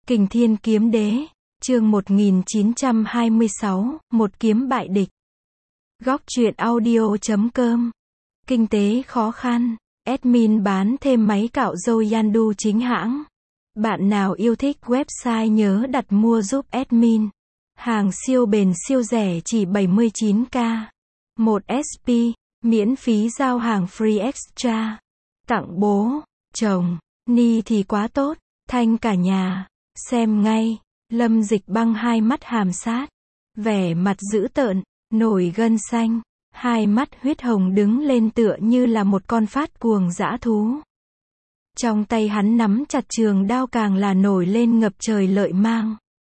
Kình Thiên Kiếm Đế, chương 1926, một kiếm bại địch. Góc truyện audio.com. Kinh tế khó khăn, admin bán thêm máy cạo râu Yandu chính hãng. Bạn nào yêu thích website nhớ đặt mua giúp admin. Hàng siêu bền siêu rẻ chỉ 79k. 1 SP, miễn phí giao hàng free extra. Tặng bố, chồng, ni thì quá tốt, thanh cả nhà. Xem ngay, Lâm Dịch Băng hai mắt hàm sát, vẻ mặt dữ tợn, nổi gân xanh, hai mắt huyết hồng đứng lên tựa như là một con phát cuồng dã thú. Trong tay hắn nắm chặt trường đao càng là nổi lên ngập trời lợi mang.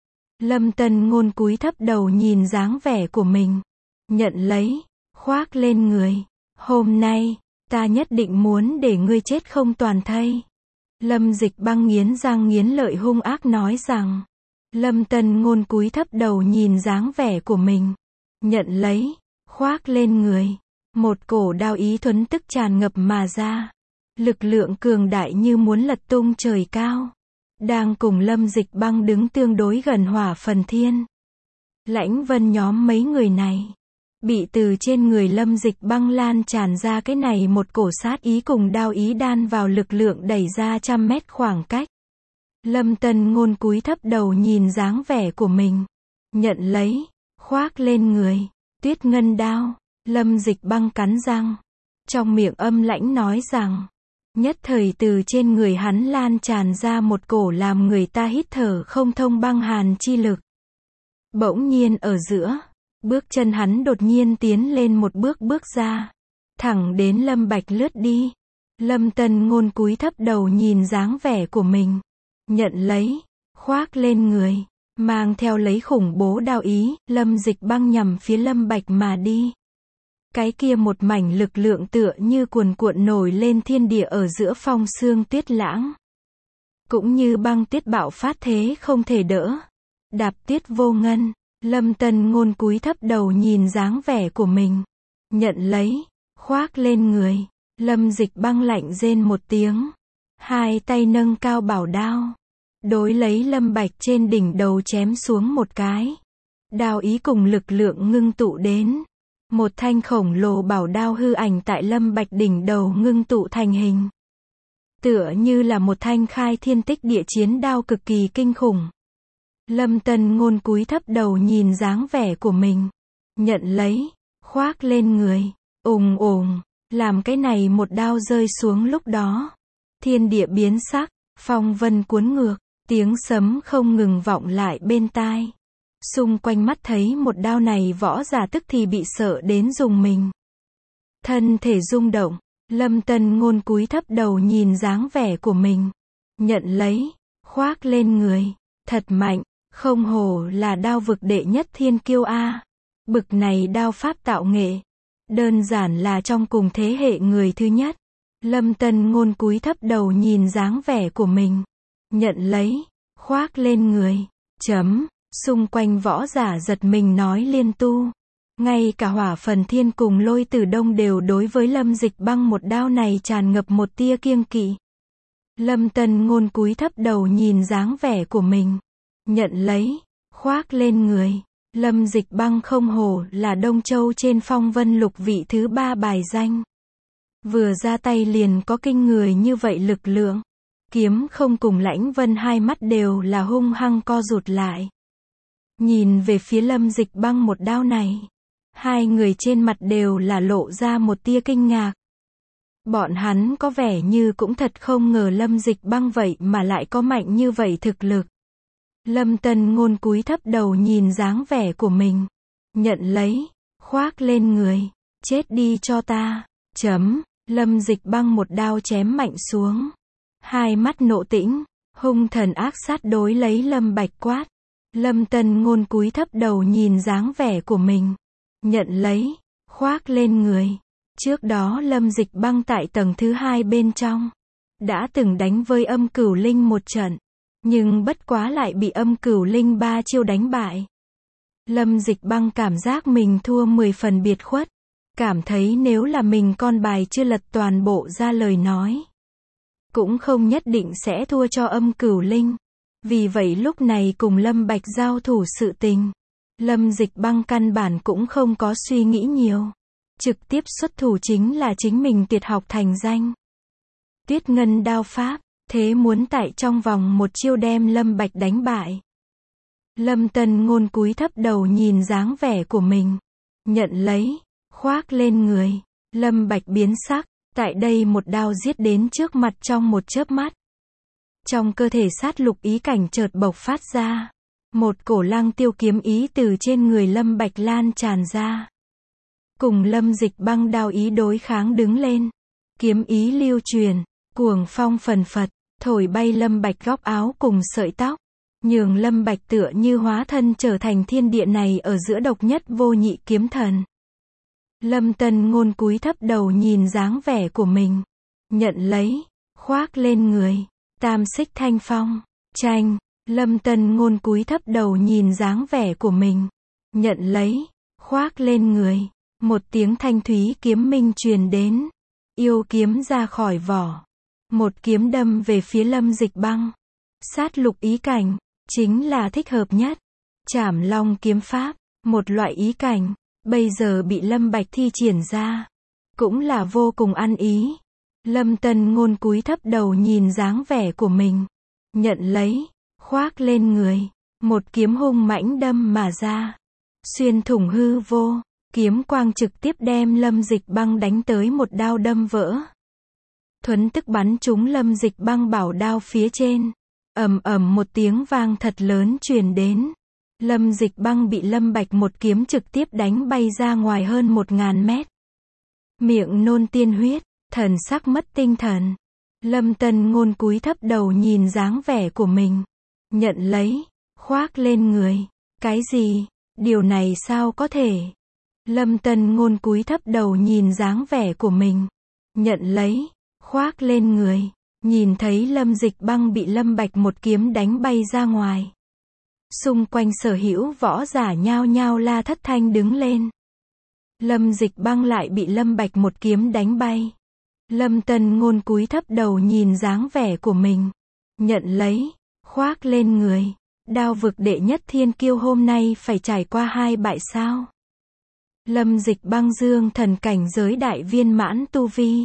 Lâm Tân Ngôn cúi thấp đầu nhìn dáng vẻ của mình, nhận lấy, khoác lên người. Hôm nay, ta nhất định muốn để ngươi chết không toàn thây. Lâm Dịch Băng nghiến răng nghiến lợi hung ác nói rằng. Lâm Tân Ngôn cúi thấp đầu nhìn dáng vẻ của mình, nhận lấy, khoác lên người. Một cổ đao ý thuần tức tràn ngập mà ra. Lực lượng cường đại như muốn lật tung trời cao. Đang cùng Lâm Dịch Băng đứng tương đối gần Hỏa Phần Thiên. Lãnh Vân nhóm mấy người này bị từ trên người Lâm Dịch Băng lan tràn ra cái này một cổ sát ý cùng đao ý đan vào lực lượng đẩy ra trăm mét khoảng cách. Lâm Tân Ngôn cúi thấp đầu nhìn dáng vẻ của mình, nhận lấy, khoác lên người. Tuyết ngân đao. Lâm Dịch Băng cắn răng, trong miệng âm lãnh nói rằng. Nhất thời từ trên người hắn lan tràn ra một cổ làm người ta hít thở không thông băng hàn chi lực. Bỗng nhiên ở giữa, bước chân hắn đột nhiên tiến lên một bước ra, thẳng đến Lâm Bạch lướt đi. Lâm Tân Ngôn cúi thấp đầu nhìn dáng vẻ của mình, nhận lấy, khoác lên người, mang theo lấy khủng bố đao ý, Lâm Dịch Băng nhằm phía Lâm Bạch mà đi. Cái kia một mảnh lực lượng tựa như cuồn cuộn nổi lên thiên địa ở giữa phong sương tuyết lãng. Cũng như băng tiết bạo phát thế không thể đỡ. Đạp tiết vô ngân. Lâm Tân Ngôn cúi thấp đầu nhìn dáng vẻ của mình, nhận lấy, khoác lên người. Lâm Dịch Băng lạnh rên một tiếng, hai tay nâng cao bảo đao, đối lấy Lâm Bạch trên đỉnh đầu chém xuống một cái. Đao ý cùng lực lượng ngưng tụ đến, một thanh khổng lồ bảo đao hư ảnh tại Lâm Bạch đỉnh đầu ngưng tụ thành hình. Tựa như là một thanh khai thiên tích địa chiến đao cực kỳ kinh khủng. Lâm Tân Ngôn cúi thấp đầu nhìn dáng vẻ của mình, nhận lấy, khoác lên người. Ùng ùng, làm cái này một đao rơi xuống lúc đó, thiên địa biến sắc, phong vân cuốn ngược, tiếng sấm không ngừng vọng lại bên tai. Xung quanh mắt thấy một đao này võ giả tức thì bị sợ đến rùng mình. Thân thể rung động, Lâm Tân Ngôn cúi thấp đầu nhìn dáng vẻ của mình, nhận lấy, khoác lên người. Thật mạnh, không hổ là đao vực đệ nhất thiên kiêu a. Bực này đao pháp tạo nghệ, đơn giản là trong cùng thế hệ người thứ nhất. Lâm Tân Ngôn cúi thấp đầu nhìn dáng vẻ của mình, nhận lấy, khoác lên người. Xung quanh võ giả giật mình nói liên tu. Ngay cả Hỏa Phần Thiên cùng Lôi Tử Đông đều đối với Lâm Dịch Băng một đao này tràn ngập một tia kiêng kỵ. Lâm Tân Ngôn cúi thấp đầu nhìn dáng vẻ của mình, nhận lấy, khoác lên người. Lâm Dịch Băng không hổ là Đông Châu trên phong vân lục vị thứ 3 bài danh. Vừa ra tay liền có kinh người như vậy lực lượng. Kiếm không cùng Lãnh Vân hai mắt đều là hung hăng co rụt lại. Nhìn về phía Lâm Dịch Băng một đao này, hai người trên mặt đều là lộ ra một tia kinh ngạc. Bọn hắn có vẻ như cũng thật không ngờ Lâm Dịch Băng vậy mà lại có mạnh như vậy thực lực. Lâm Tân Ngôn cúi thấp đầu nhìn dáng vẻ của mình, nhận lấy, khoác lên người. Chết đi cho ta. Lâm Dịch Băng một đao chém mạnh xuống. Hai mắt nộ tĩnh, hung thần ác sát đối lấy Lâm Bạch quát. Lâm Tân Ngôn cúi thấp đầu nhìn dáng vẻ của mình, nhận lấy, khoác lên người. Trước đó Lâm Dịch Băng tại tầng thứ 2 bên trong, đã từng đánh với Âm Cửu Linh một trận, nhưng bất quá lại bị Âm Cửu Linh 3 chiêu đánh bại. Lâm Dịch Băng cảm giác mình thua 10 phần biệt khuất, cảm thấy nếu là mình con bài chưa lật toàn bộ ra lời nói, cũng không nhất định sẽ thua cho Âm Cửu Linh. Vì vậy lúc này cùng Lâm Bạch giao thủ sự tình, Lâm Dịch Băng căn bản cũng không có suy nghĩ nhiều. Trực tiếp xuất thủ chính là chính mình tuyệt học thành danh. Tuyết Ngân đao pháp, thế muốn tại trong vòng một chiêu đem Lâm Bạch đánh bại. Lâm Tân Ngôn cúi thấp đầu nhìn dáng vẻ của mình. Nhận lấy, khoác lên người. Lâm Bạch biến sắc, tại đây một đao giết đến trước mặt trong một chớp mắt. Trong cơ thể sát lục ý cảnh chợt bộc phát ra. Một cổ lăng tiêu kiếm ý từ trên người Lâm Bạch lan tràn ra. Cùng Lâm Dịch Băng đao ý đối kháng đứng lên. Kiếm ý lưu truyền, cuồng phong phần phật, thổi bay Lâm Bạch góc áo cùng sợi tóc. Nhường Lâm Bạch tựa như hóa thân trở thành thiên địa này ở giữa độc nhất vô nhị kiếm thần. Lâm Tân Ngôn cúi thấp đầu nhìn dáng vẻ của mình. Nhận lấy, khoác lên người. Tam xích thanh phong, tranh. Lâm Tân Ngôn cúi thấp đầu nhìn dáng vẻ của mình. Nhận lấy, khoác lên người. Một tiếng thanh thúy kiếm minh truyền đến. Yêu kiếm ra khỏi vỏ. Một kiếm đâm về phía Lâm Dịch Băng. Sát lục ý cảnh, chính là thích hợp nhất. Trảm long kiếm pháp, một loại ý cảnh, bây giờ bị Lâm Bạch thi triển ra. Cũng là vô cùng ăn ý. Lâm Tân Ngôn cúi thấp đầu nhìn dáng vẻ của mình. Nhận lấy, khoác lên người. Một kiếm hung mãnh đâm mà ra. Xuyên thủng hư vô. Kiếm quang trực tiếp đem Lâm Dịch Băng đánh tới một đao đâm vỡ. Thuấn tức bắn trúng Lâm Dịch Băng bảo đao phía trên. Ầm ầm một tiếng vang thật lớn truyền đến. Lâm Dịch Băng bị Lâm Bạch một kiếm trực tiếp đánh bay ra ngoài hơn 1000 mét. Miệng nôn tiên huyết, thần sắc mất tinh thần. Lâm Tân Ngôn cúi thấp đầu nhìn dáng vẻ của mình. Nhận lấy, khoác lên người. Cái gì? Điều này sao có thể? Lâm Tân Ngôn cúi thấp đầu nhìn dáng vẻ của mình. Nhận lấy, khoác lên người. Nhìn thấy Lâm Dịch Băng bị Lâm Bạch một kiếm đánh bay ra ngoài. Xung quanh sở hữu võ giả nhao nhao la thất thanh đứng lên. Lâm Dịch Băng lại bị Lâm Bạch một kiếm đánh bay. Lâm Tân Ngôn cúi thấp đầu nhìn dáng vẻ của mình. Nhận lấy, khoác lên người. Đao vực đệ nhất thiên kiêu hôm nay phải trải qua 2 bại sao? Lâm Dịch Băng dương thần cảnh giới đại viên mãn tu vi.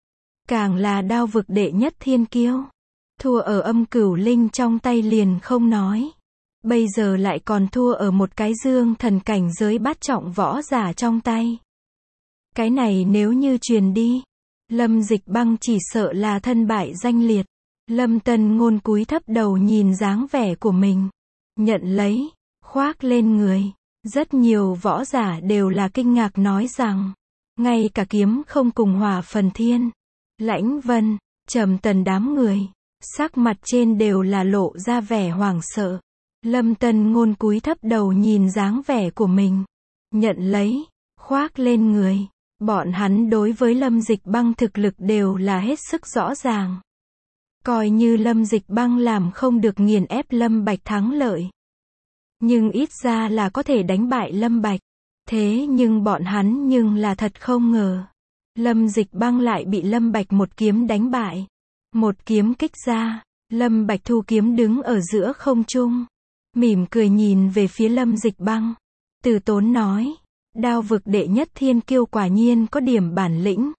Càng là đao vực đệ nhất thiên kiêu. Thua ở Âm Cửu Linh trong tay liền không nói. Bây giờ lại còn thua ở một cái dương thần cảnh giới bát trọng võ giả trong tay. Cái này nếu như truyền đi, Lâm Dịch Băng chỉ sợ là thân bại danh liệt. Lâm Tân Ngôn cúi thấp đầu nhìn dáng vẻ của mình. Nhận lấy, khoác lên người. Rất nhiều võ giả đều là kinh ngạc nói rằng, ngay cả kiếm không cùng Hỏa Phần Thiên, Lãnh Vân, Trầm Tần đám người, sắc mặt trên đều là lộ ra vẻ hoảng sợ. Lâm Tân Ngôn cúi thấp đầu nhìn dáng vẻ của mình. Nhận lấy, khoác lên người. Bọn hắn đối với Lâm Dịch Băng thực lực đều là hết sức rõ ràng. Coi như Lâm Dịch Băng làm không được nghiền ép Lâm Bạch thắng lợi. Nhưng ít ra là có thể đánh bại Lâm Bạch. Thế nhưng bọn hắn nhưng là thật không ngờ. Lâm Dịch Băng lại bị Lâm Bạch một kiếm đánh bại. Một kiếm kích ra, Lâm Bạch thu kiếm đứng ở giữa không trung. Mỉm cười nhìn về phía Lâm Dịch Băng. Từ tốn nói, đao vực đệ nhất thiên kiêu quả nhiên có điểm bản lĩnh.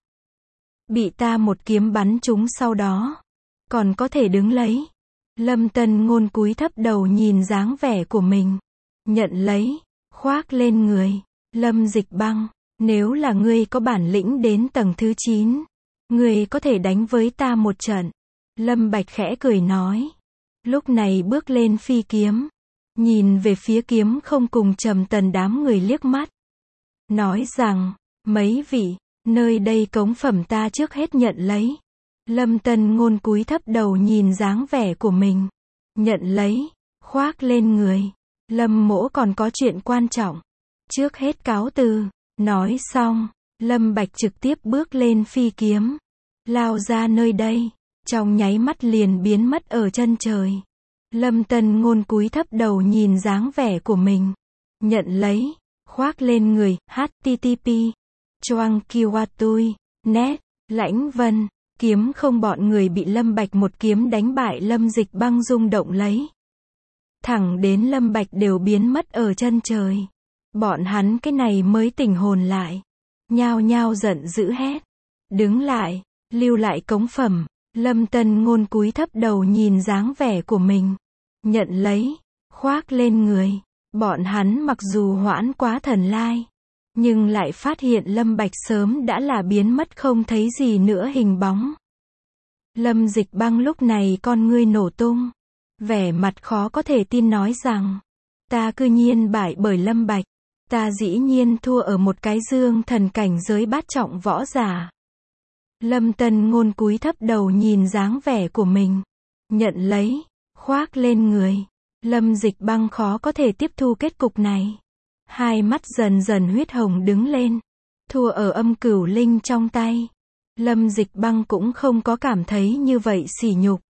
Bị ta một kiếm bắn trúng sau đó, còn có thể đứng lấy. Lâm Tân Ngôn cúi thấp đầu nhìn dáng vẻ của mình. Nhận lấy, khoác lên người. Lâm Dịch Băng, nếu là ngươi có bản lĩnh đến tầng thứ 9, ngươi có thể đánh với ta một trận. Lâm Bạch khẽ cười nói. Lúc này bước lên phi kiếm. Nhìn về phía kiếm không cùng Trầm Tần đám người liếc mắt. Nói rằng, mấy vị, nơi đây cống phẩm ta trước hết nhận lấy. Lâm Tân Ngôn cúi thấp đầu nhìn dáng vẻ của mình. Nhận lấy, khoác lên người. Lâm mỗ còn có chuyện quan trọng. Trước hết cáo từ. Nói xong, Lâm Bạch trực tiếp bước lên phi kiếm. Lao ra nơi đây. Trong nháy mắt liền biến mất ở chân trời. Lâm Tân Ngôn cúi thấp đầu nhìn dáng vẻ của mình. Nhận lấy, khoác lên người. http choang kiwatui net. Lãnh Vân, kiếm không bọn người bị Lâm Bạch một kiếm đánh bại Lâm Dịch Băng rung động lấy. thẳng đến Lâm Bạch đều biến mất ở chân trời. Bọn hắn cái này mới tỉnh hồn lại. Nhao nhao giận dữ hét. Đứng lại, lưu lại cống phẩm. Lâm Tân Ngôn cúi thấp đầu nhìn dáng vẻ của mình. Nhận lấy, khoác lên người. Bọn hắn mặc dù hoãn quá thần lai, nhưng lại phát hiện Lâm Bạch sớm đã là biến mất không thấy gì nữa hình bóng. Lâm Dịch Băng lúc này con ngươi nổ tung. Vẻ mặt khó có thể tin nói rằng, ta cư nhiên bại bởi Lâm Bạch. Ta dĩ nhiên thua ở một cái dương thần cảnh giới bát trọng võ giả. Lâm Tân Ngôn cúi thấp đầu nhìn dáng vẻ của mình. Nhận lấy, khoác lên người. Lâm Dịch Băng khó có thể tiếp thu kết cục này. Hai mắt dần dần huyết hồng đứng lên. Thua ở Âm Cửu Linh trong tay. Lâm Dịch Băng cũng không có cảm thấy như vậy sỉ nhục.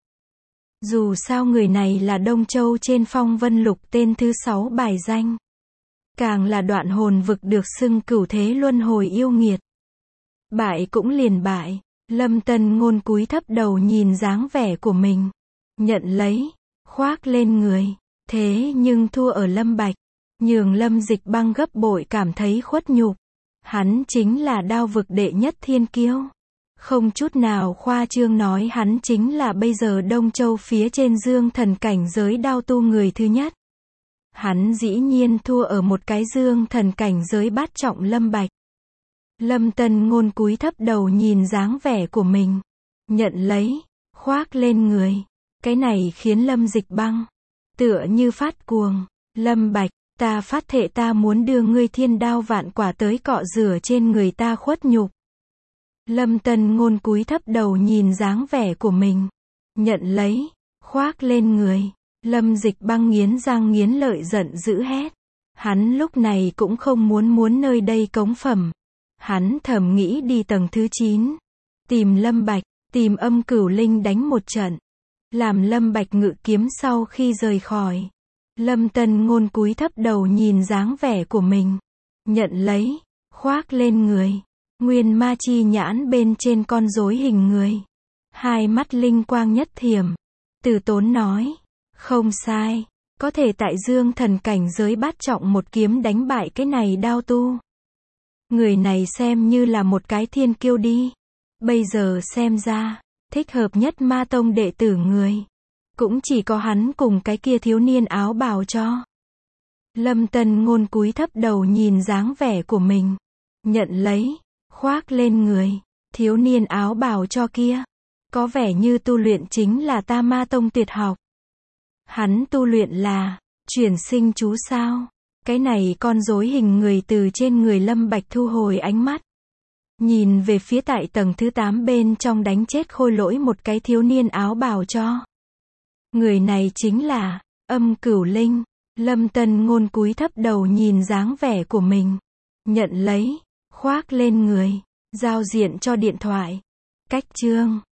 Dù sao người này là Đông Châu trên Phong Vân Lục tên thứ 6 bài danh. Càng là đoạn hồn vực được xưng cửu thế luân hồi yêu nghiệt. Bại cũng liền bại. Lâm Tân Ngôn cúi thấp đầu nhìn dáng vẻ của mình. Nhận lấy, khoác lên người. Thế nhưng thua ở Lâm Bạch. Nhường Lâm Dịch Băng gấp bội cảm thấy khuất nhục. Hắn chính là đao vực đệ nhất thiên kiêu. Không chút nào khoa trương nói hắn chính là bây giờ Đông Châu phía trên dương thần cảnh giới đao tu người thứ nhất. Hắn dĩ nhiên thua ở một cái dương thần cảnh giới bát trọng Lâm Bạch. Lâm Tân Ngôn cúi thấp đầu nhìn dáng vẻ của mình. Nhận lấy, khoác lên người. Cái này khiến Lâm Dịch Băng tựa như phát cuồng. Lâm Bạch, ta phát thệ ta muốn đưa ngươi thiên đao vạn quả tới cọ rửa trên người ta khuất nhục. Lâm Tân Ngôn cúi thấp đầu nhìn dáng vẻ của mình. Nhận lấy, khoác lên người. Lâm Dịch Băng nghiến răng nghiến lợi giận dữ hét. Hắn lúc này cũng không muốn nơi đây cống phẩm. Hắn thầm nghĩ đi tầng thứ 9. Tìm Lâm Bạch, tìm Âm Cửu Linh đánh một trận. Làm Lâm Bạch ngự kiếm sau khi rời khỏi. Lâm Tân Ngôn cúi thấp đầu nhìn dáng vẻ của mình. Nhận lấy, khoác lên người. Nguyên ma chi nhãn bên trên con rối hình người. Hai mắt linh quang nhất thiểm. Từ Tốn nói. Không sai. Có thể tại dương thần cảnh giới bát trọng một kiếm đánh bại cái này đao tu. Người này xem như là một cái thiên kiêu đi. Bây giờ xem ra, thích hợp nhất Ma Tông đệ tử người. Cũng chỉ có hắn cùng cái kia thiếu niên áo bào cho. Lâm Tân Ngôn cúi thấp đầu nhìn dáng vẻ của mình. Nhận lấy, khoác lên người. Thiếu niên áo bào cho kia. Có vẻ như tu luyện chính là ta Ma Tông tuyệt học. Hắn tu luyện là chuyển sinh chú sao. Cái này con rối hình người từ trên người Lâm Bạch thu hồi ánh mắt. Nhìn về phía tại tầng thứ 8 bên trong đánh chết khôi lỗi một cái thiếu niên áo bào cho. Người này chính là Âm Cửu Linh. Lâm Tân Ngôn cúi thấp đầu nhìn dáng vẻ của mình. Nhận lấy, khoác lên người. Giao diện cho điện thoại. Cách chương